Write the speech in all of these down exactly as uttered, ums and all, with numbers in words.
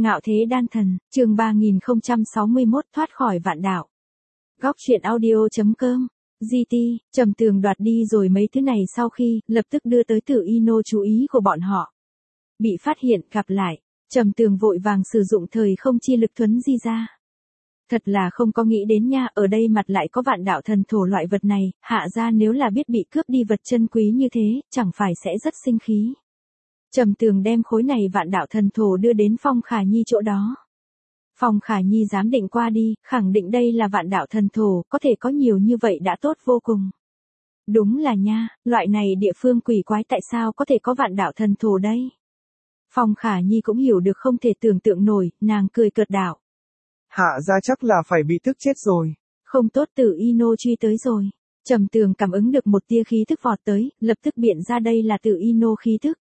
Ngạo thế đan thần, chương ba nghìn không trăm sáu mươi mốt thoát khỏi vạn đạo. Góc truyện audio.com, giê tê, Trầm Tường đoạt đi rồi mấy thứ này sau khi, lập tức đưa tới Tử Ino chú ý của bọn họ. Bị phát hiện, gặp lại, Trầm Tường vội vàng sử dụng thời không chi lực thuấn di ra. Thật là không có nghĩ đến nha, ở đây mặt lại có vạn đạo thần thổ loại vật này, hạ ra nếu là biết bị cướp đi vật chân quý như thế, chẳng phải sẽ rất sinh khí. Trầm Tường đem khối này vạn đạo thần thổ đưa đến Phong Khả Nhi chỗ đó. Phong Khả Nhi giám định qua đi, khẳng định đây là vạn đạo thần thổ, có thể có nhiều như vậy đã tốt vô cùng. Đúng là nha, loại này địa phương quỷ quái tại sao có thể có vạn đạo thần thổ đây? Phong Khả Nhi cũng hiểu được không thể tưởng tượng nổi, nàng cười cợt đạo. Hạ ra chắc là phải bị tức chết rồi. Không tốt, Tử Ino truy tới rồi. Trầm Tường cảm ứng được một tia khí thức vọt tới, lập tức biện ra đây là Tử Ino khí thức.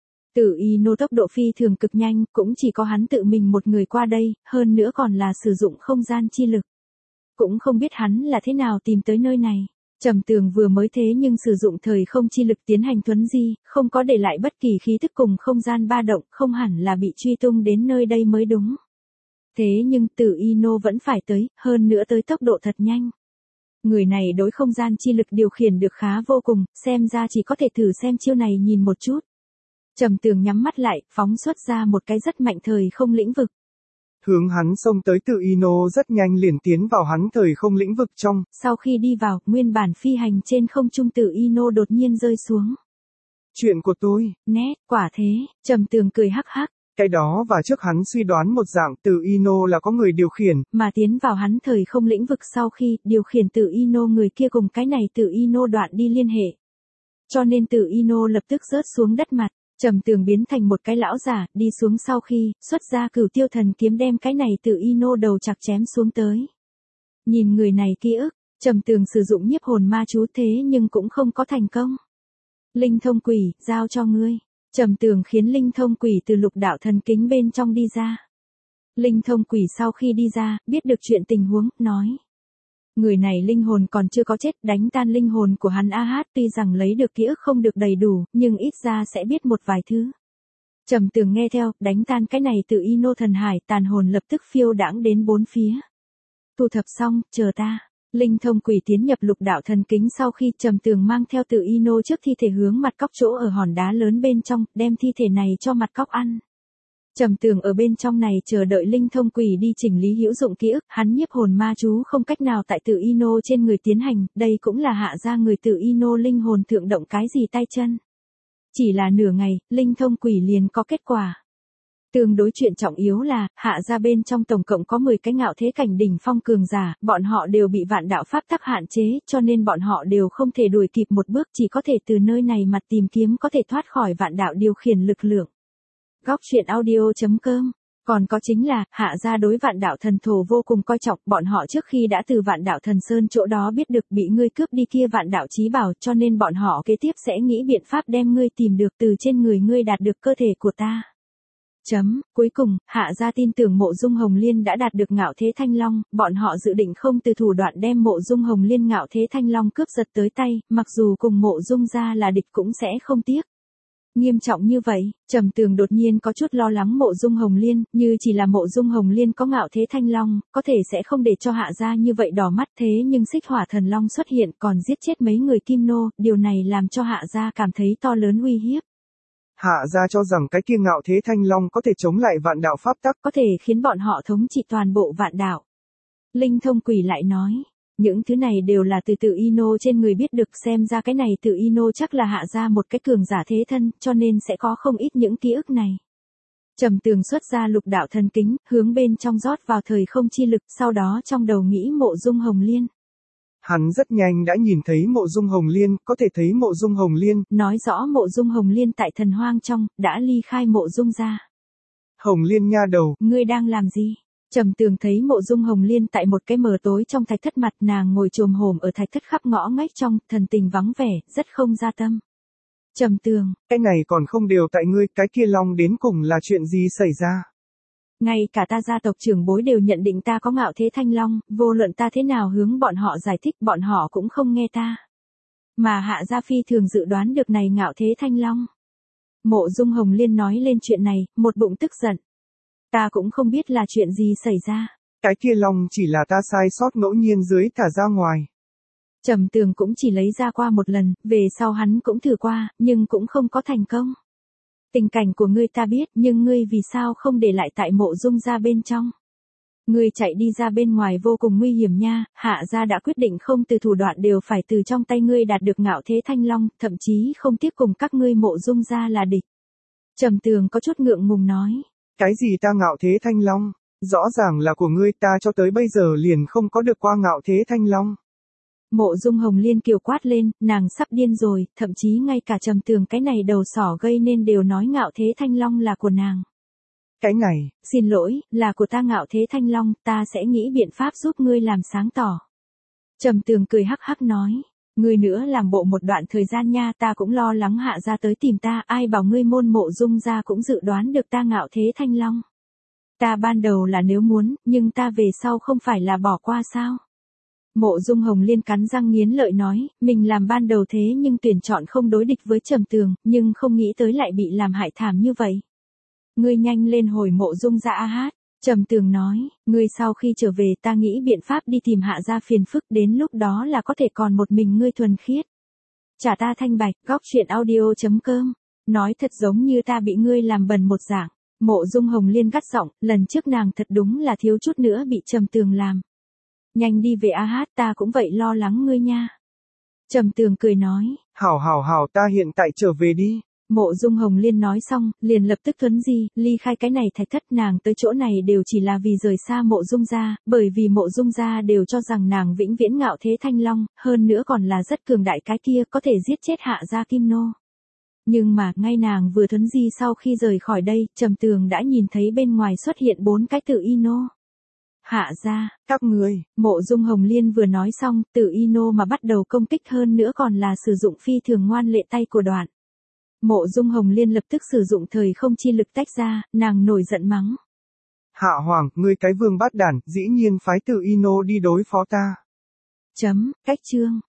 Tử Ino tốc độ phi thường cực nhanh, cũng chỉ có hắn tự mình một người qua đây, hơn nữa còn là sử dụng không gian chi lực. Cũng không biết hắn là thế nào tìm tới nơi này. Trầm Tường vừa mới thế nhưng sử dụng thời không chi lực tiến hành thuấn di, không có để lại bất kỳ khí thức cùng không gian ba động, không hẳn là bị truy tung đến nơi đây mới đúng. Thế nhưng Tử Ino vẫn phải tới, hơn nữa tới tốc độ thật nhanh. Người này đối không gian chi lực điều khiển được khá vô cùng, xem ra chỉ có thể thử xem chiêu này nhìn một chút. Trầm Tường nhắm mắt lại, phóng xuất ra một cái rất mạnh thời không lĩnh vực. Hướng hắn xông tới Tử Ino rất nhanh liền tiến vào hắn thời không lĩnh vực trong. Sau khi đi vào, nguyên bản phi hành trên không trung Tử Ino đột nhiên rơi xuống. Chuyện của tôi. Nét, quả thế, Trầm Tường cười hắc hắc. Cái đó và trước hắn suy đoán một dạng Tử Ino là có người điều khiển. Mà tiến vào hắn thời không lĩnh vực sau khi điều khiển Tử Ino người kia cùng cái này Tử Ino đoạn đi liên hệ. Cho nên Tử Ino lập tức rớt xuống đất mặt. Trầm Tường biến thành một cái lão giả, đi xuống sau khi, xuất ra Cửu Tiêu Thần kiếm đem cái này Tử Ino đầu chặt chém xuống tới. Nhìn người này ký ức, Trầm Tường sử dụng nhiếp hồn ma chú thế nhưng cũng không có thành công. Linh thông quỷ, giao cho ngươi. Trầm Tường khiến linh thông quỷ từ lục đạo thần kính bên trong đi ra. Linh thông quỷ sau khi đi ra, biết được chuyện tình huống, nói. Người này linh hồn còn chưa có chết, đánh tan linh hồn của hắn a hát tuy rằng lấy được ký ức không được đầy đủ, nhưng ít ra sẽ biết một vài thứ. Trầm Tường nghe theo, đánh tan cái này Tử Ino thần hải, tàn hồn lập tức phiêu đãng đến bốn phía. Thu thập xong, chờ ta. Linh thông quỷ tiến nhập lục đạo thần kính sau khi Trầm Tường mang theo Tử Ino trước thi thể hướng mặt cóc chỗ ở hòn đá lớn bên trong, đem thi thể này cho mặt cóc ăn. Trầm Tường ở bên trong này chờ đợi linh thông quỷ đi chỉnh lý hữu dụng ký ức, hắn nhiếp hồn ma chú không cách nào tại Tử Ino trên người tiến hành, đây cũng là hạ ra người Tử Ino linh hồn thượng động cái gì tay chân. Chỉ là nửa ngày, linh thông quỷ liền có kết quả. Tương đối chuyện trọng yếu là, hạ ra bên trong tổng cộng có mười cái ngạo thế cảnh đỉnh phong cường giả, bọn họ đều bị vạn đạo pháp tắc hạn chế, cho nên bọn họ đều không thể đuổi kịp một bước, chỉ có thể từ nơi này mặt tìm kiếm có thể thoát khỏi vạn đạo điều khiển lực lượng. Góc truyện audio.com. Còn có chính là, hạ gia đối vạn đạo thần thổ vô cùng coi trọng, bọn họ trước khi đã từ vạn đạo thần sơn chỗ đó biết được bị ngươi cướp đi kia vạn đạo chí bảo, cho nên bọn họ kế tiếp sẽ nghĩ biện pháp đem ngươi tìm được từ trên người ngươi đạt được cơ thể của ta. Chấm, cuối cùng, hạ gia tin tưởng Mộ Dung Hồng Liên đã đạt được ngạo thế thanh long, bọn họ dự định không từ thủ đoạn đem Mộ Dung Hồng Liên ngạo thế thanh long cướp giật tới tay, mặc dù cùng Mộ Dung gia là địch cũng sẽ không tiếc. Nghiêm trọng như vậy, Trầm Tường đột nhiên có chút lo lắng Mộ Dung Hồng Liên, như chỉ là Mộ Dung Hồng Liên có ngạo thế thanh long, có thể sẽ không để cho hạ gia như vậy đỏ mắt thế nhưng xích hỏa thần long xuất hiện còn giết chết mấy người kim nô, điều này làm cho hạ gia cảm thấy to lớn uy hiếp. Hạ gia cho rằng cái kia ngạo thế thanh long có thể chống lại vạn đạo pháp tắc, có thể khiến bọn họ thống trị toàn bộ vạn đạo. Linh thông quỷ lại nói. Những thứ này đều là từ Tử Ino trên người biết được, xem ra cái này Tử Ino chắc là hạ ra một cái cường giả thế thân, cho nên sẽ có không ít những ký ức này. Trầm Tường xuất ra lục đạo thần kính, hướng bên trong rót vào thời không chi lực, sau đó trong đầu nghĩ Mộ Dung Hồng Liên. Hắn rất nhanh đã nhìn thấy Mộ Dung Hồng Liên, có thể thấy Mộ Dung Hồng Liên. Nói rõ Mộ Dung Hồng Liên tại thần hoang trong, đã ly khai Mộ Dung gia. Hồng Liên nha đầu. Ngươi đang làm gì? Trầm Tường thấy Mộ Dung Hồng Liên tại một cái mờ tối trong thạch thất mặt, nàng ngồi chồm hổm ở thạch thất khắp ngõ ngách trong, thần tình vắng vẻ, rất không gia tâm. Trầm Tường, cái này còn không đều tại ngươi, cái kia long đến cùng là chuyện gì xảy ra? Ngay cả ta gia tộc trưởng bối đều nhận định ta có ngạo thế thanh long, vô luận ta thế nào hướng bọn họ giải thích bọn họ cũng không nghe ta. Mà hạ gia phi thường dự đoán được này ngạo thế thanh long. Mộ Dung Hồng Liên nói lên chuyện này, một bụng tức giận. Ta cũng không biết là chuyện gì xảy ra. Cái kia long chỉ là ta sai sót ngẫu nhiên dưới thả ra ngoài. Trầm Tường cũng chỉ lấy ra qua một lần, về sau hắn cũng thử qua, nhưng cũng không có thành công. Tình cảnh của ngươi ta biết, nhưng ngươi vì sao không để lại tại Mộ Dung gia bên trong? Ngươi chạy đi ra bên ngoài vô cùng nguy hiểm nha, Hạ gia đã quyết định không từ thủ đoạn đều phải từ trong tay ngươi đạt được Ngạo Thế Thanh Long, thậm chí không tiếc cùng các ngươi Mộ Dung gia là địch. Trầm Tường có chút ngượng ngùng nói. Cái gì ta Ngạo Thế Thanh Long? Rõ ràng là của ngươi, ta cho tới bây giờ liền không có được qua Ngạo Thế Thanh Long. Mộ Dung Hồng Liên kiều quát lên, nàng sắp điên rồi, thậm chí ngay cả Trầm Tường cái này đầu sỏ gây nên đều nói Ngạo Thế Thanh Long là của nàng. Cái này, xin lỗi, là của ta Ngạo Thế Thanh Long, ta sẽ nghĩ biện pháp giúp ngươi làm sáng tỏ. Trầm Tường cười hắc hắc nói, ngươi nữa làm bộ một đoạn thời gian nha, ta cũng lo lắng Hạ gia tới tìm ta, ai bảo ngươi môn Mộ Dung gia cũng dự đoán được ta Ngạo Thế Thanh Long. Ta ban đầu là nếu muốn, nhưng ta về sau không phải là bỏ qua sao? Mộ Dung Hồng Liên cắn răng nghiến lợi nói, mình làm ban đầu thế nhưng tuyển chọn không đối địch với Trầm Tường, nhưng không nghĩ tới lại bị làm hại thảm như vậy. Ngươi nhanh lên hồi Mộ Dung gia a hát. Trầm Tường nói, ngươi sau khi trở về ta nghĩ biện pháp đi tìm Hạ gia phiền phức, đến lúc đó là có thể còn một mình ngươi thuần khiết. Trả ta thanh bạch, góc truyện audio chấm com. Nói thật giống như ta bị ngươi làm bẩn một dạng. Mộ Dung Hồng Liên gắt giọng, lần trước nàng thật đúng là thiếu chút nữa bị Trầm Tường làm. Nhanh đi về a hát, ta cũng vậy lo lắng ngươi nha. Trầm Tường cười nói. Hảo hảo hảo, ta hiện tại trở về đi. Mộ Dung Hồng Liên nói xong, liền lập tức thuấn di, ly khai cái này thạch thất, nàng tới chỗ này đều chỉ là vì rời xa Mộ Dung gia, bởi vì Mộ Dung gia đều cho rằng nàng vĩnh viễn Ngạo Thế Thanh Long, hơn nữa còn là rất cường đại, cái kia có thể giết chết Hạ gia Kim Nô. Nhưng mà, ngay nàng vừa thuấn di sau khi rời khỏi đây, Trầm Tường đã nhìn thấy bên ngoài xuất hiện bốn cái Tự Y Nô. Hạ gia, các ngươi. Mộ Dung Hồng Liên vừa nói xong, Tự Y Nô mà bắt đầu công kích, hơn nữa còn là sử dụng phi thường ngoan lệ tay của Đoạn. Mộ Dung Hồng Liên lập tức sử dụng thời không chi lực tách ra, nàng nổi giận mắng. Hạ Hoàng, ngươi cái vương bát đản, dĩ nhiên phái Tự Y Nô đi đối phó ta. Chấm, cách chương.